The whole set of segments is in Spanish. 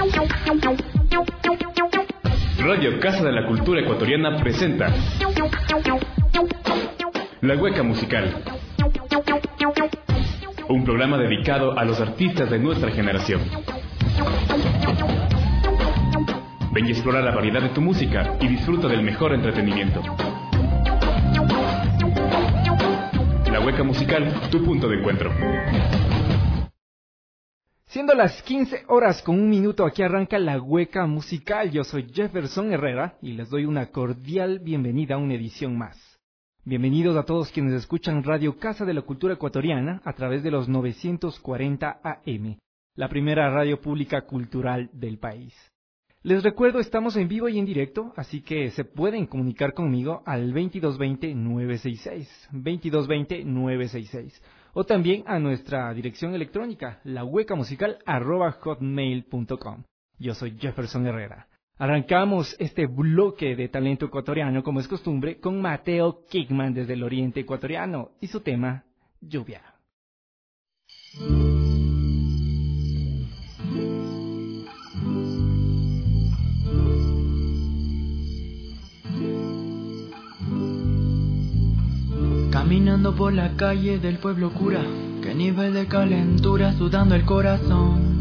Radio Casa de la Cultura Ecuatoriana presenta La Hueca Musical, un programa dedicado a los artistas de nuestra generación. Ven y explora la variedad de tu música y disfruta del mejor entretenimiento. La Hueca Musical, tu punto de encuentro. Siendo las 15:01, aquí arranca La Hueca Musical. Yo soy Jefferson Herrera y les doy una cordial bienvenida a una edición más. Bienvenidos a todos quienes escuchan Radio Casa de la Cultura Ecuatoriana a través de los 940 AM, la primera radio pública cultural del país. Les recuerdo, estamos en vivo y en directo, así que se pueden comunicar conmigo al 2220-966, 2220-966, o también a nuestra dirección electrónica, lahuecamusical@hotmail.com. Yo soy Jefferson Herrera. Arrancamos este bloque de talento ecuatoriano, como es costumbre, con Mateo Kickman desde el oriente ecuatoriano y su tema, Lluvia. Caminando por la calle del pueblo cura, qué nivel de calentura sudando el corazón.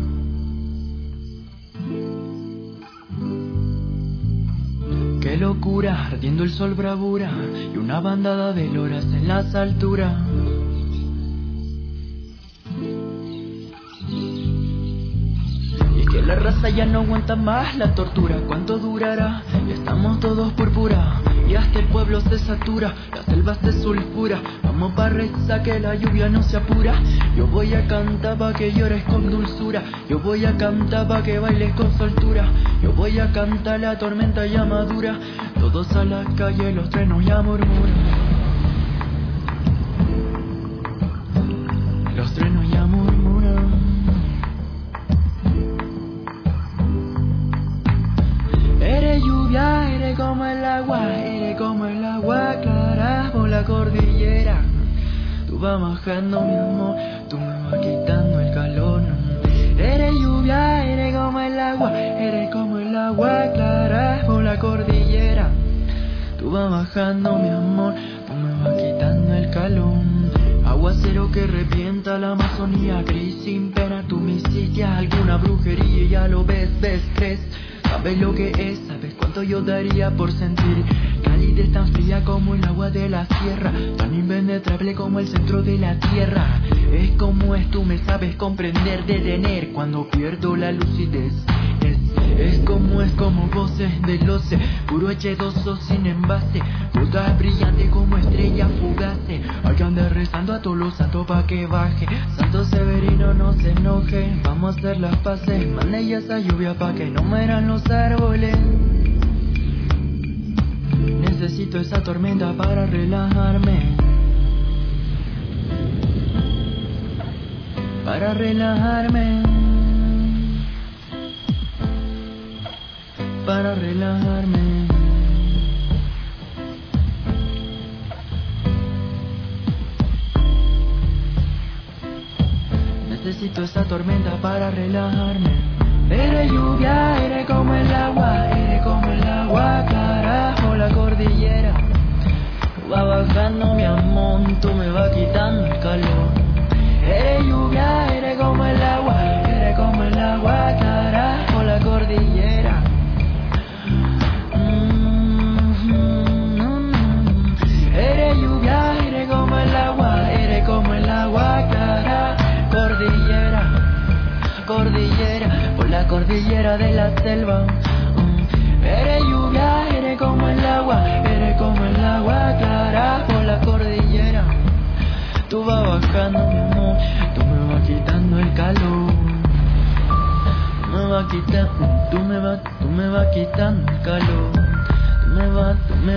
Qué locura, ardiendo el sol bravura y una bandada de loras en las alturas. Y que la raza ya no aguanta más la tortura, ¿cuánto durará? Ya estamos todos púrpura y hasta el pueblo se satura, la selva se sulfura. Vamos pa' rezar que la lluvia no se apura. Yo voy a cantar pa' que llores con dulzura. Yo voy a cantar pa' que bailes con soltura. Yo voy a cantar la tormenta ya madura. Todos a la calle, los trenos ya murmuran. Los trenos ya murmuran. Eres lluvia, eres como el agua clara por la cordillera. Tú vas bajando mi amor, tú me vas quitando el calor. Eres lluvia, eres como el agua clara por la cordillera. Tú vas bajando mi amor, tú me vas quitando el calor. Aguacero que revienta la Amazonía gris, sin pena tú me hiciste alguna brujería y ya lo ves, crees. Sabes lo que es, sabes cuánto yo daría por sentir calidez tan fría como el agua de la sierra, tan impenetrable como el centro de la tierra. Es como es, tú me sabes comprender, detener cuando pierdo la lucidez. Es como voces del loce, puro H2O sin envase, gotas brillantes como estrellas fugaces. Hay que andar rezando a todos los santos pa' que baje. Santo Severino no se enoje, vamos a hacer las paces. Mande ya esa lluvia pa' que no mueran los árboles. Necesito esa tormenta para relajarme. Para relajarme. Para relajarme. Necesito esa tormenta para relajarme. Eres lluvia, eres como el agua clara por la cordillera. Tú vas bajando mi amor, tú me vas quitando el calor. Eres lluvia, eres como el agua clara por la cordillera. Eres lluvia, eres como el agua clara, cordillera, por la cordillera de la selva. Eres lluvia, eres como el agua clara, por la cordillera. Tú vas bajando mi amor, tú me vas quitando el calor. Tú me vas quitando el calor. Tú me vas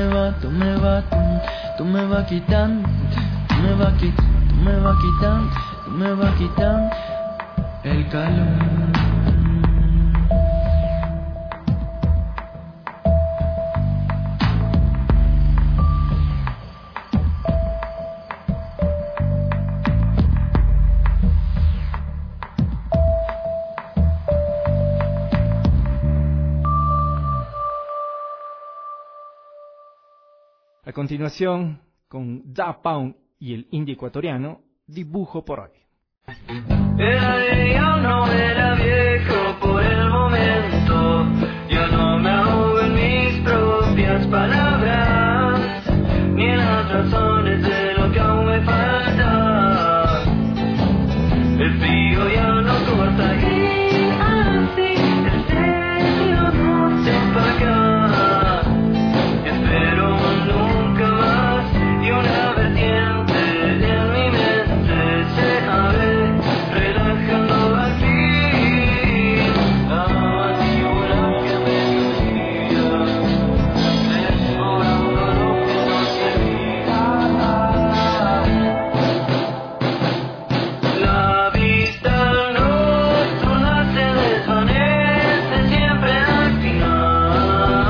quitando el calor. A continuación, con Da Pound y el indie ecuatoriano, Dibujo por hoy. Ya no era viejo por el momento, ya no me ahogo en mis propias palabras, ni en las razones de lo que aún me falta. El frío ya no corta y así el cielo no se apaga. Espero nunca más y una vertiente en mi mente se abre, relajando al fin la mandíbula que me dolía, desbordando lo que no se mira. La vista nocturna se desvanece siempre al final.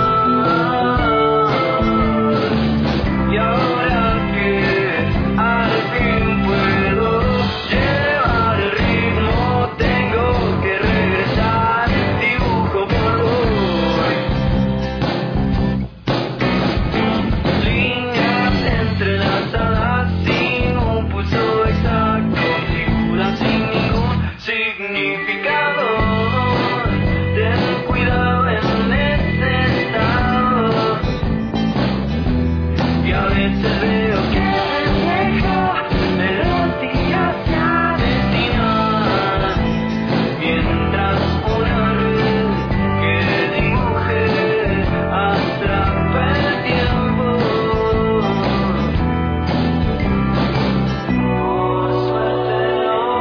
Y ahora que al fin puedo llevar el ritmo, tengo que regresar, dibujo por hoy. Líneas entrelazadas sin un pulso exacto, figuras sin ningún significado. Ten cuidado en este estado. Y a veces veo que el viejo melodía se avecina, mientras una red que dibuje atrapa el tiempo. Por suerte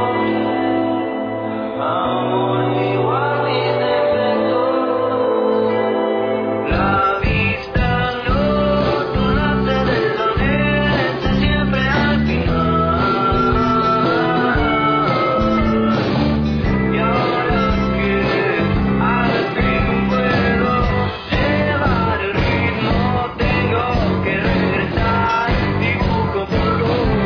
no, aún igual mis defectos. La vista nocturna se desvanece siempre al final. Y ahora que al fin puedo llevar el ritmo, tengo que regresar, dibujo por hoy.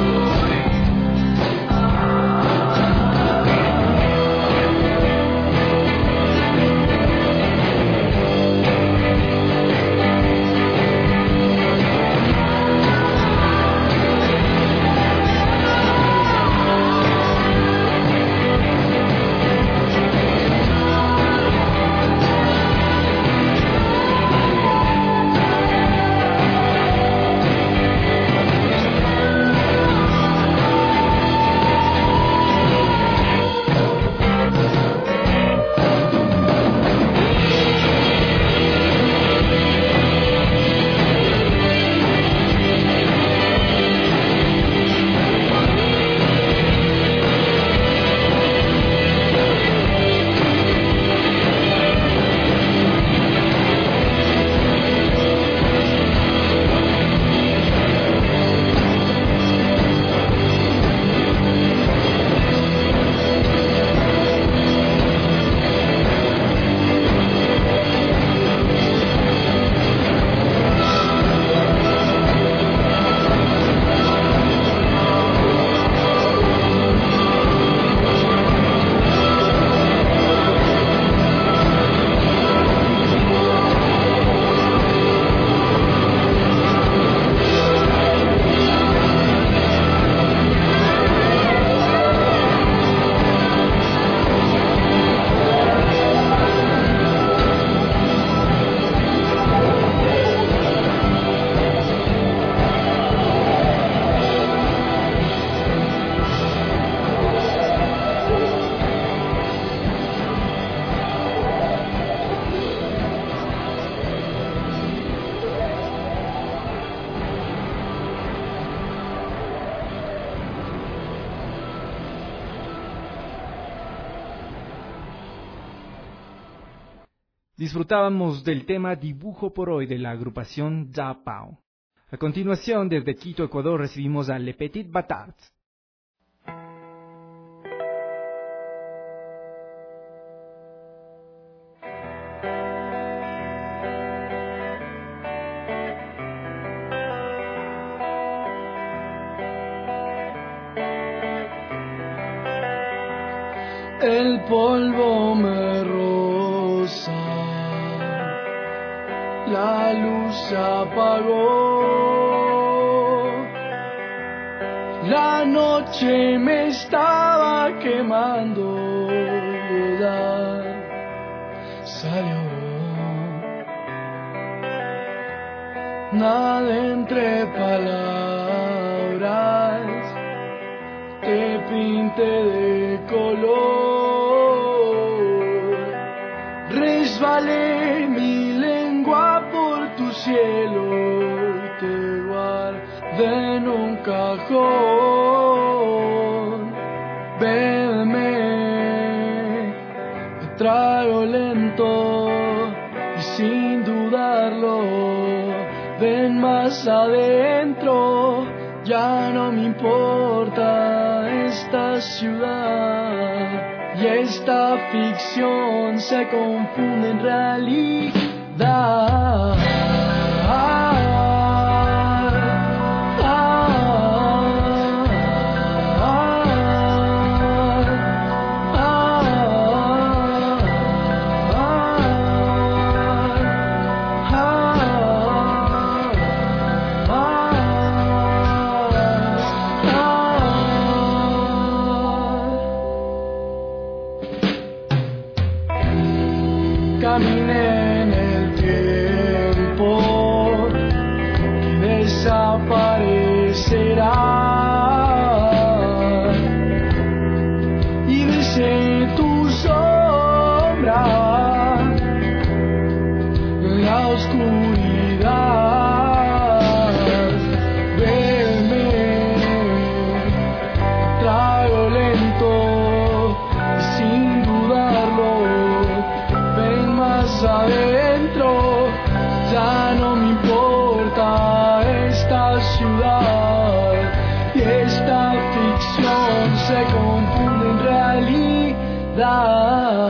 Disfrutábamos del tema Dibujo por hoy de la agrupación Da Pound. A continuación, desde Quito, Ecuador, recibimos a Le Petit Batards. El polvo me roza, la luz se apagó. La noche me estaba quemando, salió nada entre palabras, te pinté de color, resbalé mi lengua por tu cielo y te guardé en un cajón. Bébeme, te traigo lento y sin dudarlo, ven más adentro, ya no me importa esta ciudad y esta ficción se confunde en realidad. Caminé en el tiempo que desaparecerá y besé tu sombra en la oscuridad. Veme, traigo lento y sin dudarlo, adentro, ya no me importa esta ciudad y esta ficción se confunde en realidad.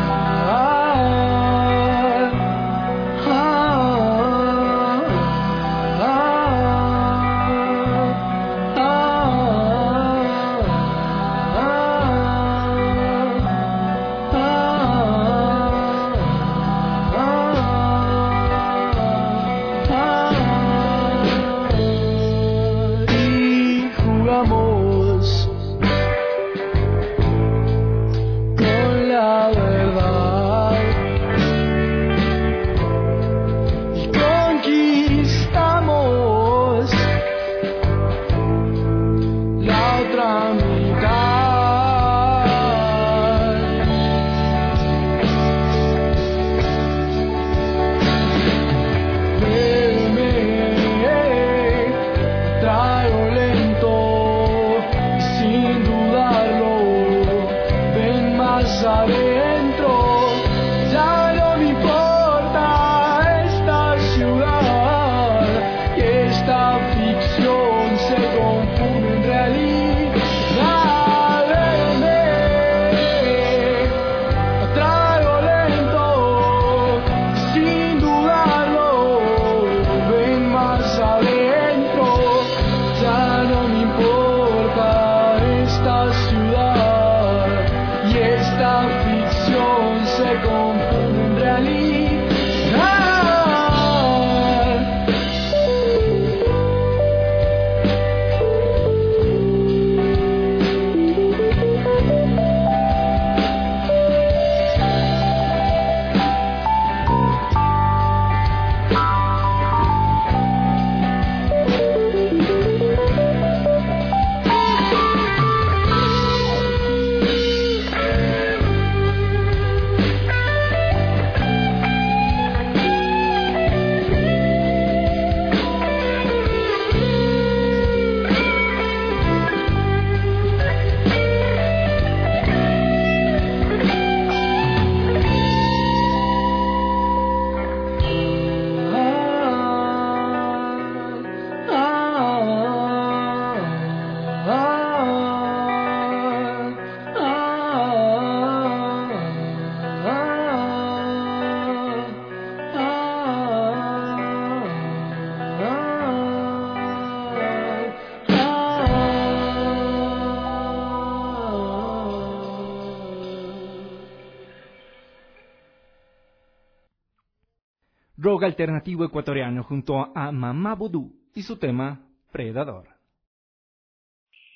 Rock alternativo ecuatoriano junto a Mamá Vudú y su tema Predador.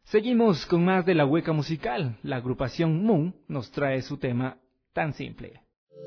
Seguimos con más de la Hueca Musical. La agrupación Moon nos trae su tema Tan Simple.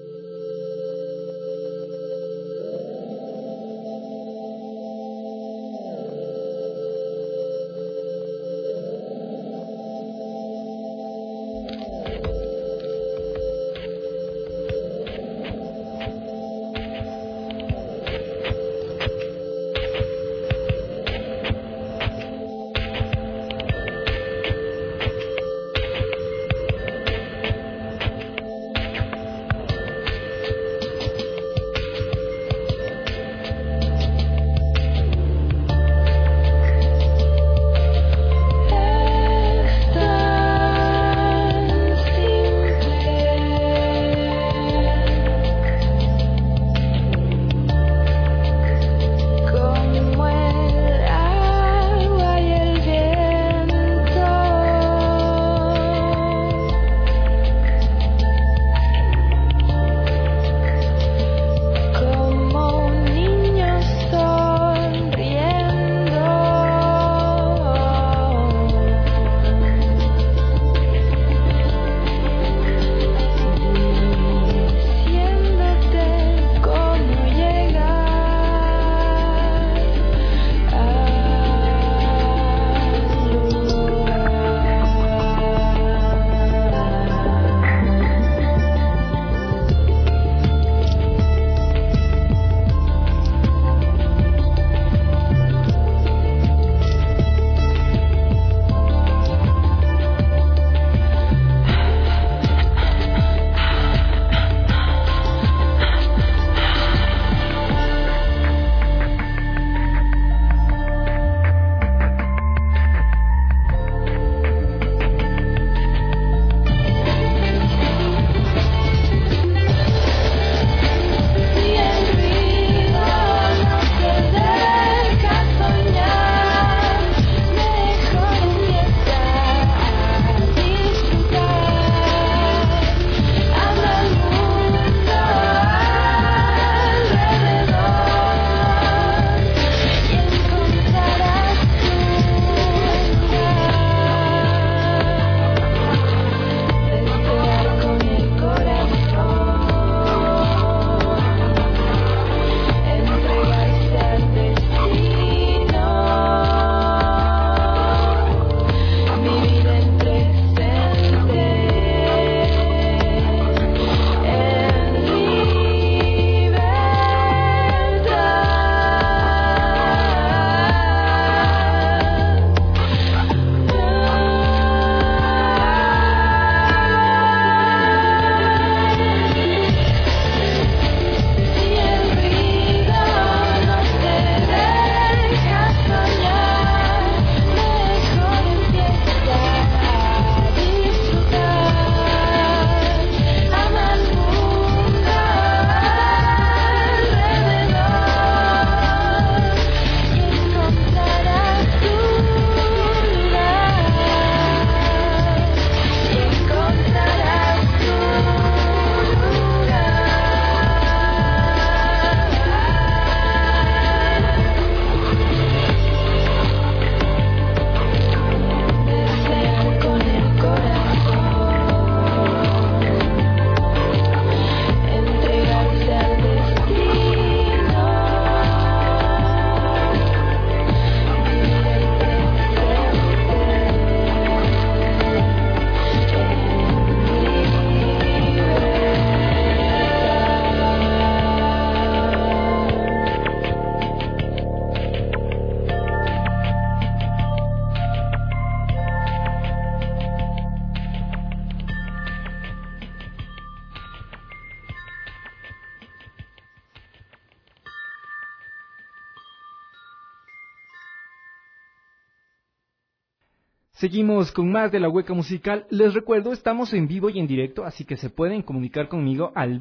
Seguimos con más de la Hueca Musical. Les recuerdo, estamos en vivo y en directo, así que se pueden comunicar conmigo al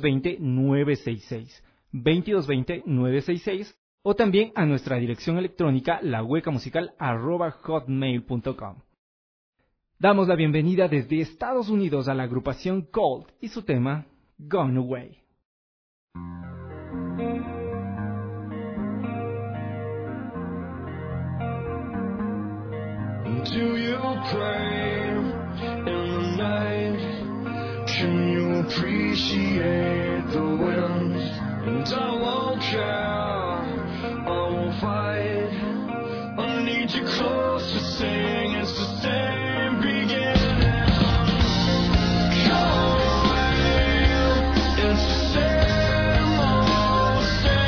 2220-966, 2220-966, o también a nuestra dirección electrónica lahuecamusical@hotmail.com. Damos la bienvenida desde Estados Unidos a la agrupación Cold y su tema Gone Away. Do you pray in the night? Can you appreciate the wind? And I won't care, I won't fight. I need you close to sing, it's the same beginning. Go away, it's the same old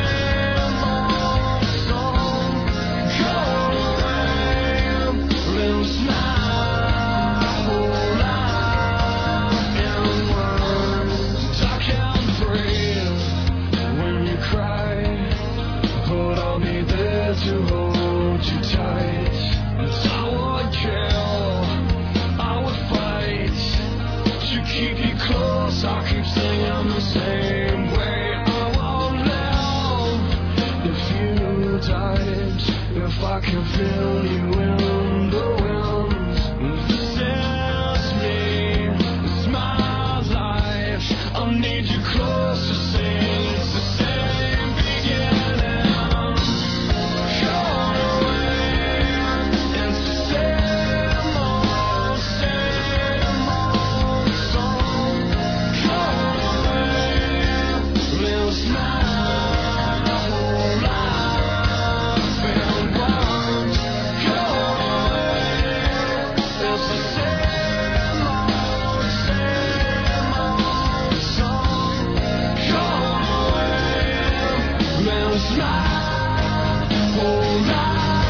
song. Go away, lose my whole life in words. I can't breathe when you cry, but I'll be there to hold you tight. Yes, I would kill, I would fight to keep you close. I'll keep singing the same way. I won't live if you died. If I can feel you in the wind, this is me, it's my life. I need you close to sing, it's the same beginning. Go away, it's the same old song. Go away, lives my whole life in words. Go away, it's the same old song. Go away, lives my whole life.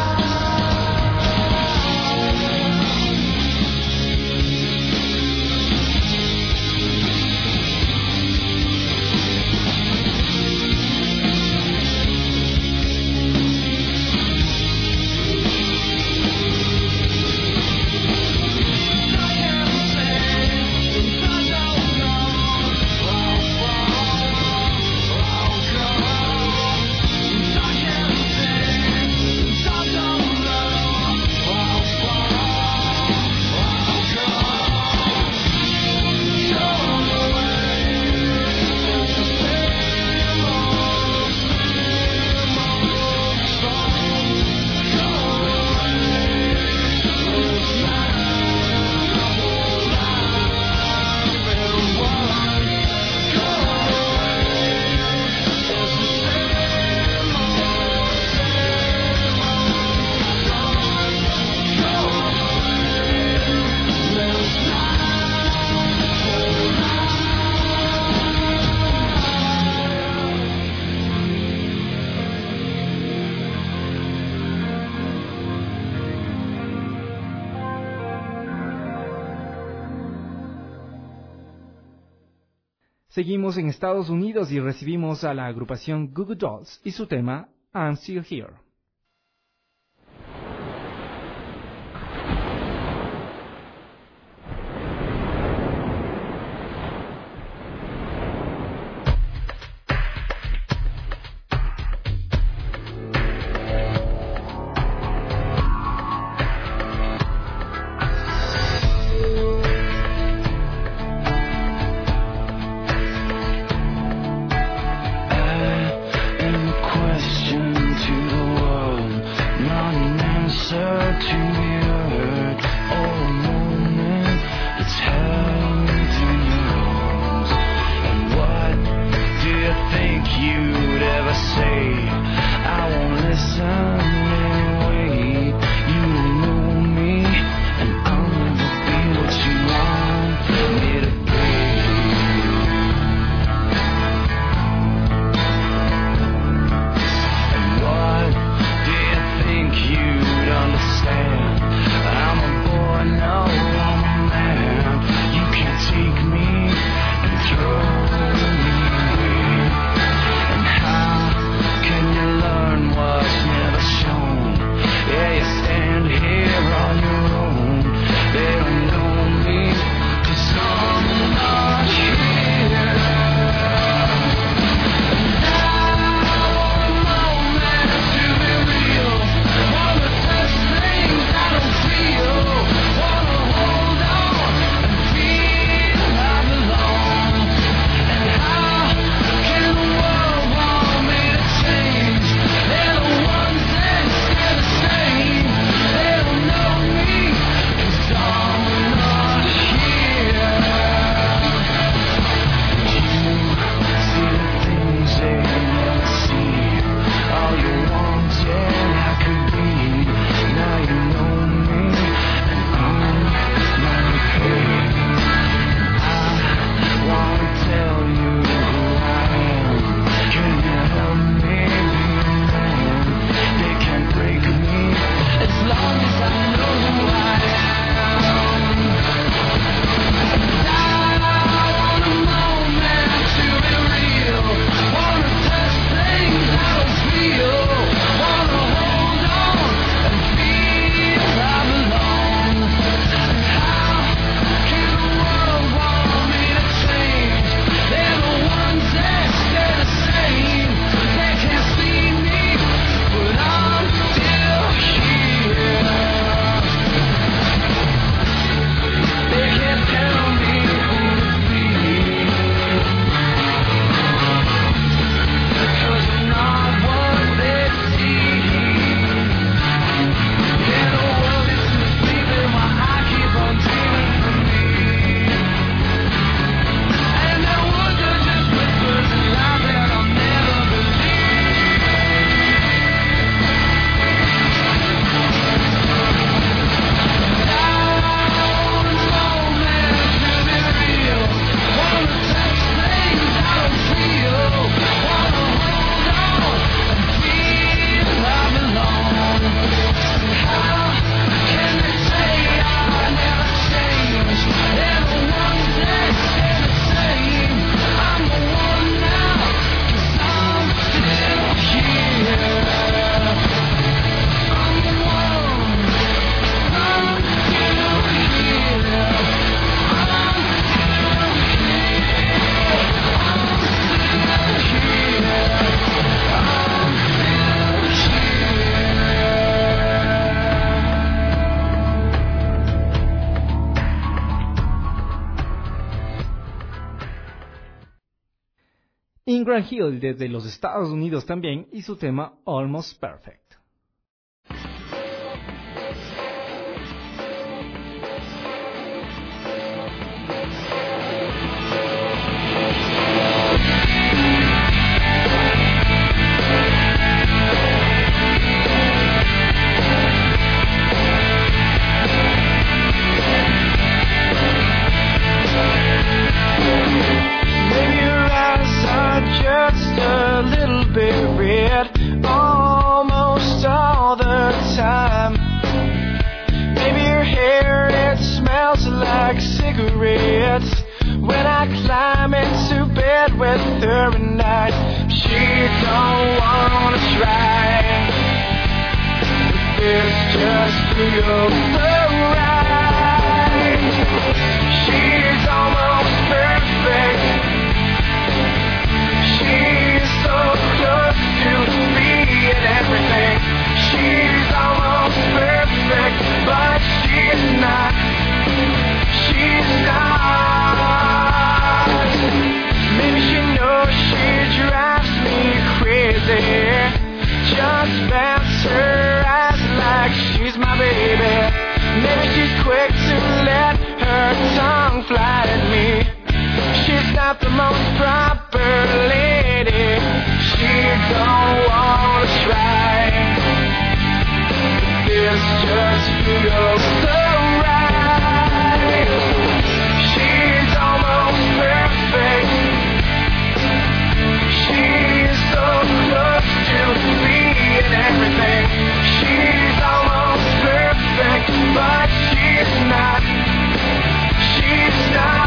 Seguimos en Estados Unidos y recibimos a la agrupación Goo Goo Dolls y su tema I'm Still Here. Question to the world. Ingram Hill desde los Estados Unidos también y su tema Almost Perfect. Just a little bit red almost all the time. Maybe your hair, it smells like cigarettes. When I climb into bed with her at night, she don't wanna try. This just feels so right. She's almost perfect. She's so close to being everything. She's almost perfect, but she's not. She's not. Maybe she knows she drives me crazy. Just bounce her eyes like she's my baby. Maybe she's quick to let her tongue fly at me. She's not the most proper lady. She don't wanna try. This just feels so right. She's almost perfect. She's so close to being everything. She's almost perfect, but she's not. She's not.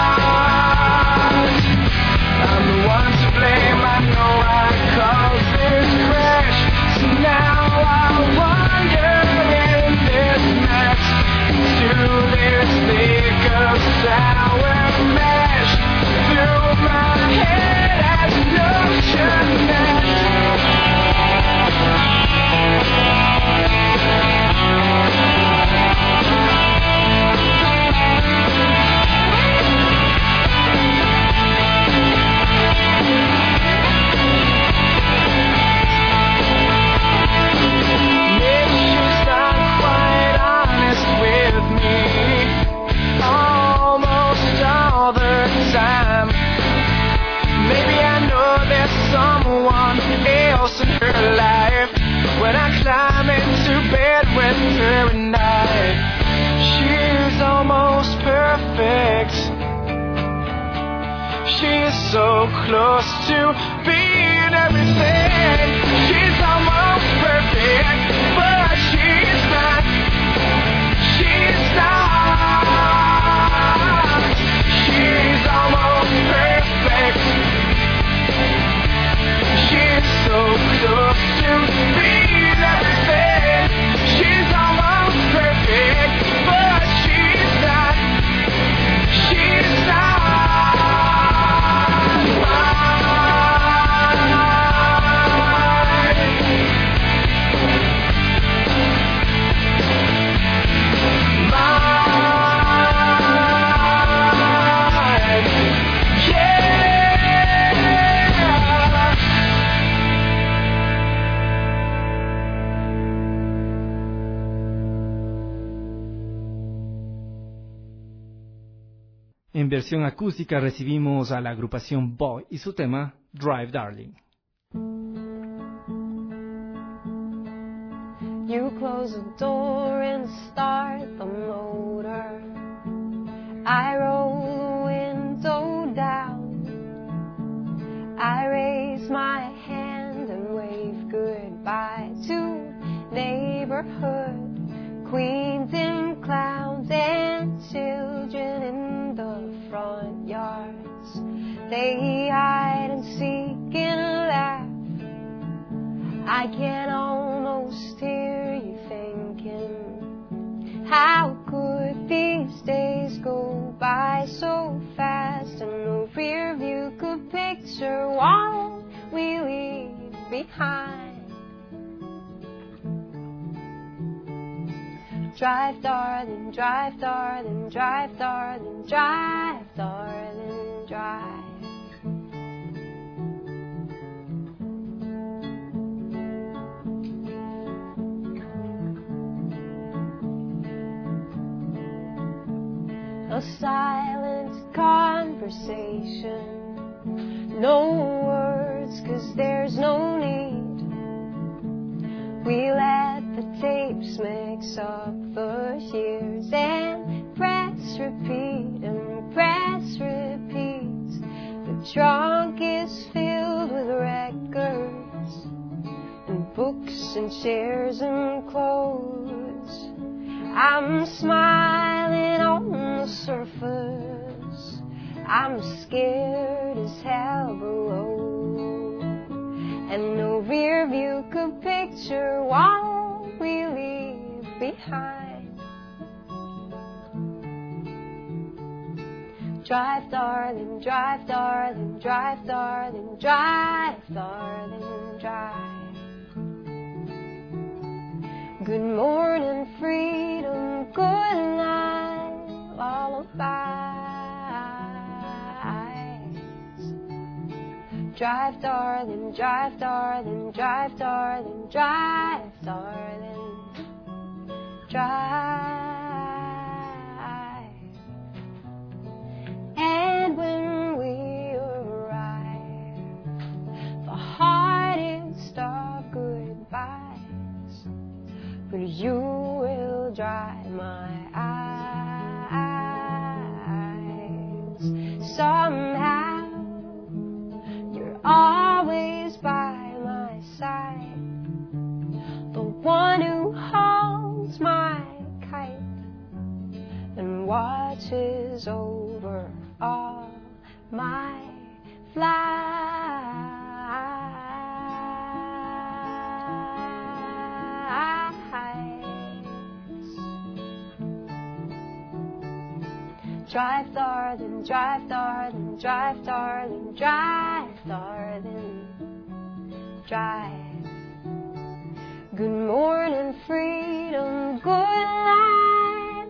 I'm the one to blame, I know I caused this crash. So now I wander in this mess, to this thick of sour mash. Through my head as an ocean net. When I climb into bed with her at night, she's almost perfect. She's so close to being everything. She's almost perfect, but she's not. She's not. She's almost perfect. She's so close to being everything. She's almost perfect, but she's not. She's not En versión acústica recibimos a la agrupación Boy y su tema Drive Darling. You close the door and start the motor. I roll the window down. I raise my hand and wave goodbye to neighborhood queens and clowns and children in the front yards. They hide and seek and laugh. I can almost hear you thinking, how could these days go by so fast? And no rear view could picture what we leave behind. Drive, darling, drive, darling, drive, darling, drive, darling, drive. a silent conversation. No words, 'cause there's no need. We let the tapes mix up the years and press repeat and press repeat. The trunk is filled with records and books and chairs and clothes. I'm smiling on the surface, I'm scared as hell below, and no rear view could picture what we leave behind. Drive, darling, drive, darling, drive, darling, drive, darling, drive. Good morning, freedom, good night, lullabies. Drive, darling, drive, darling, drive, darling, drive, darling, drive. And when we arrive, the hardest of goodbyes, but you will dry my eyes. Somehow, you're always by my side, the one who holds my kite and watches over all my flights. Drive, darling, drive, darling, drive, darling, drive, darling, drive. Good morning, freedom, good night,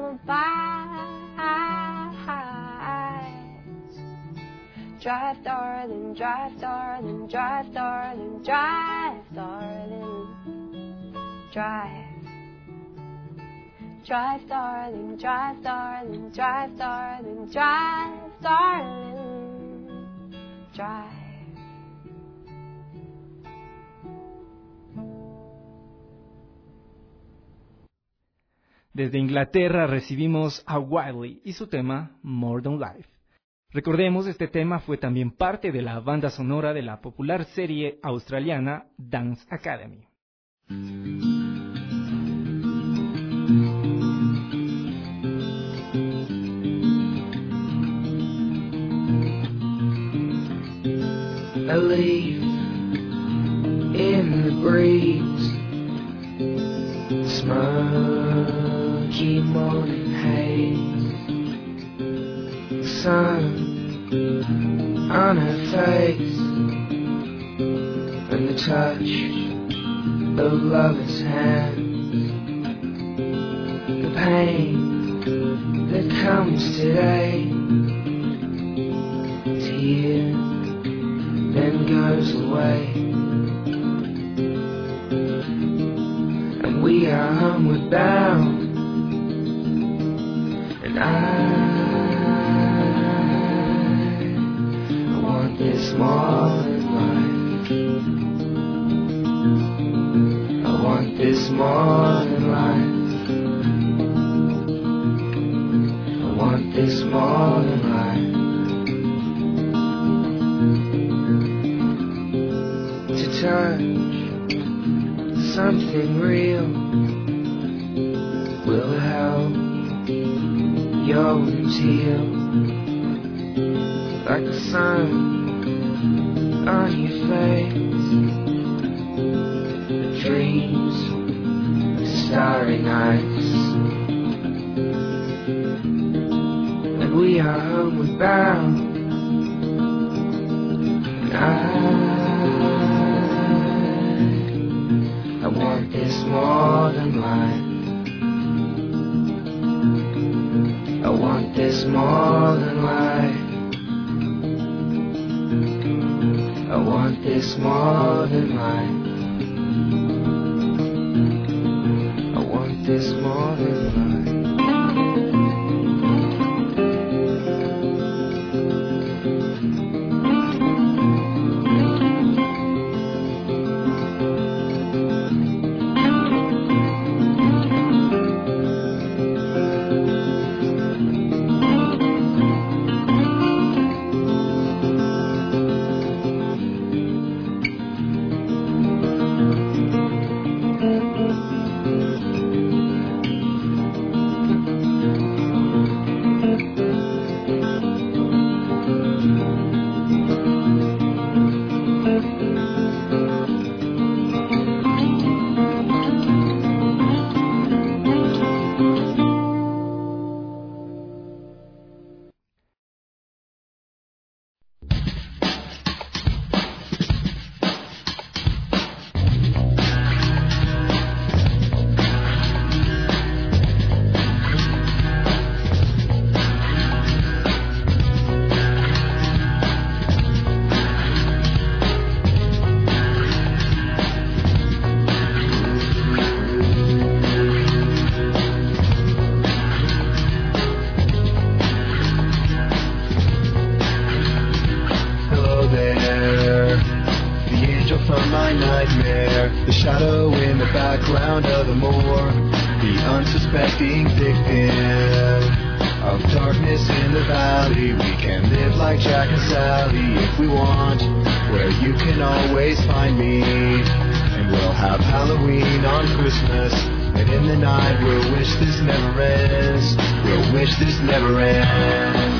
lullabies. Drive, darling, drive, darling, drive, darling, drive, darling, drive. Drive, darling, drive, darling, drive, darling, drive, darling, drive. Desde Inglaterra recibimos a Wiley y su tema More Than Life. Recordemos, este tema fue también parte de la banda sonora de la popular serie australiana Dance Academy. A leaf in the breeze, smoky morning haze, sun on her face, and the touch of lover's hands, the pain that comes today is here, then goes away, and we are homeward bound, and I want this more than life. I want this more than life. I want this more than life. To touch something real will help your wounds heal, like the sun on your face, the dreams, the starry nights, and we are homeward bound, and I want this more than life. I want this more than life. I want this more than life. I want this more than life. The shadow in the background of the morgue, the unsuspecting victim of darkness in the valley. We can live like Jack and Sally if we want, where you can always find me. And we'll have Halloween on Christmas, and in the night we'll wish this never ends. We'll wish this never ends.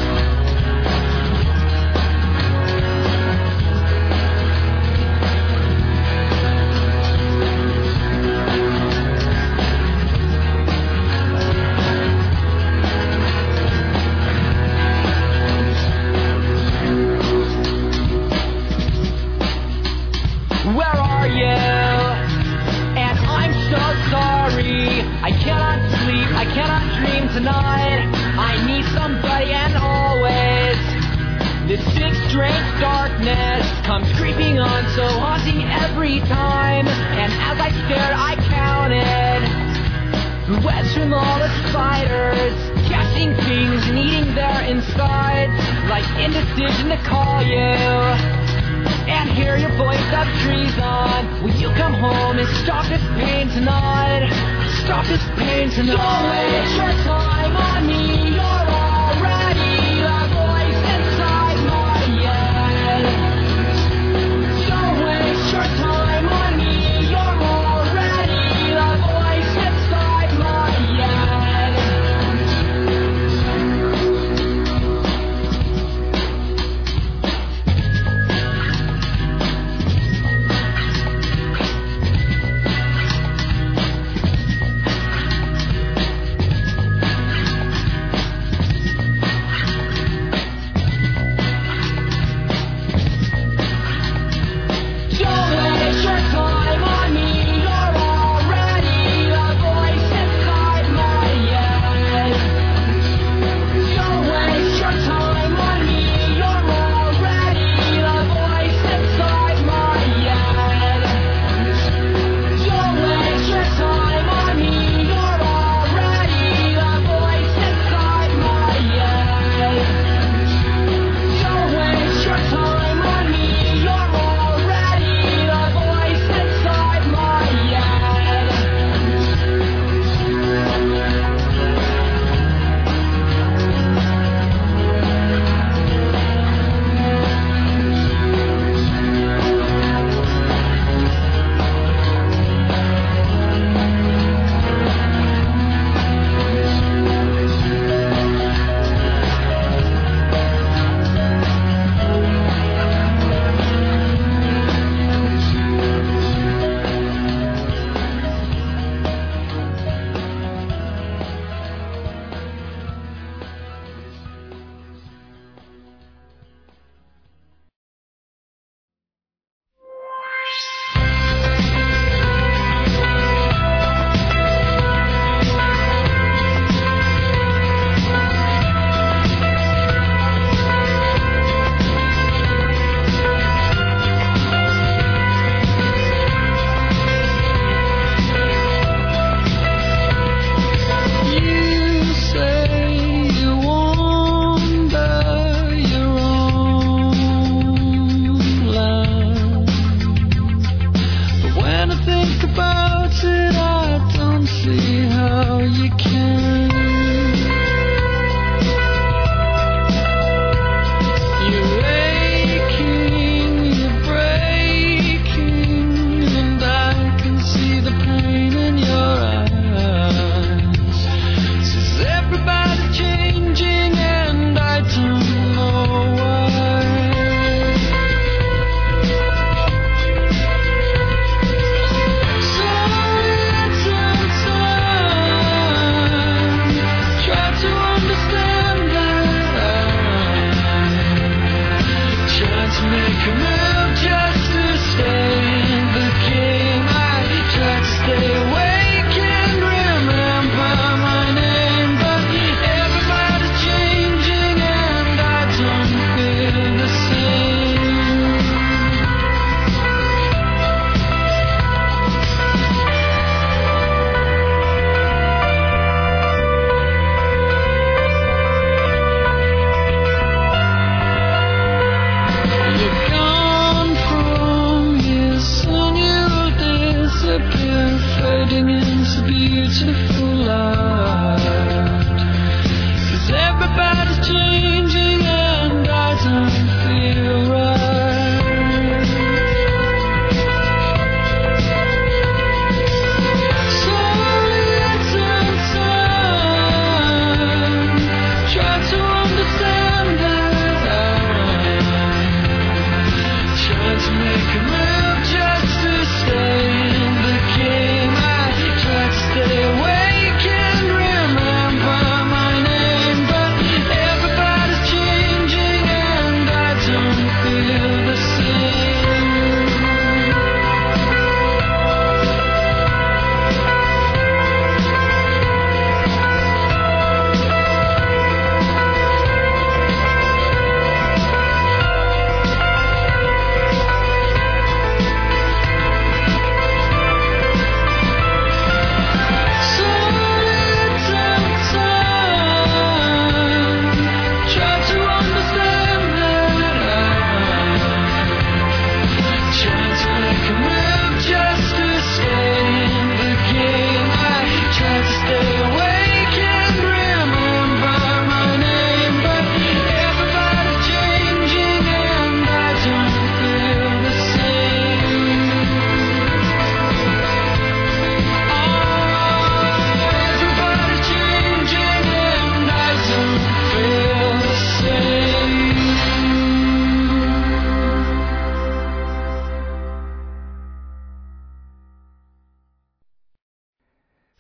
Tonight, I need somebody and always. This sick, strange darkness comes creeping on, so haunting every time. And as I stared, I counted the webs from all the spiders, catching things and eating their insides, like indecision to call you and hear your voice of treason. Will you come home and stop this pain tonight? Stop this pain tonight. Don't waste your time on me. You're already the voice inside my head. Don't waste your time on me. You're already the voice inside my head.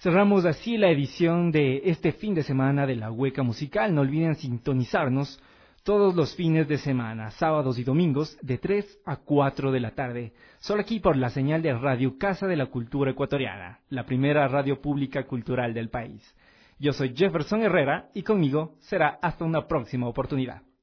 Cerramos así la edición de este fin de semana de La Hueca Musical. No olviden sintonizarnos todos los fines de semana, sábados y domingos, de 3 a 4 de la tarde, solo aquí por la señal de Radio Casa de la Cultura Ecuatoriana, la primera radio pública cultural del país. Yo soy Jefferson Herrera y conmigo será hasta una próxima oportunidad.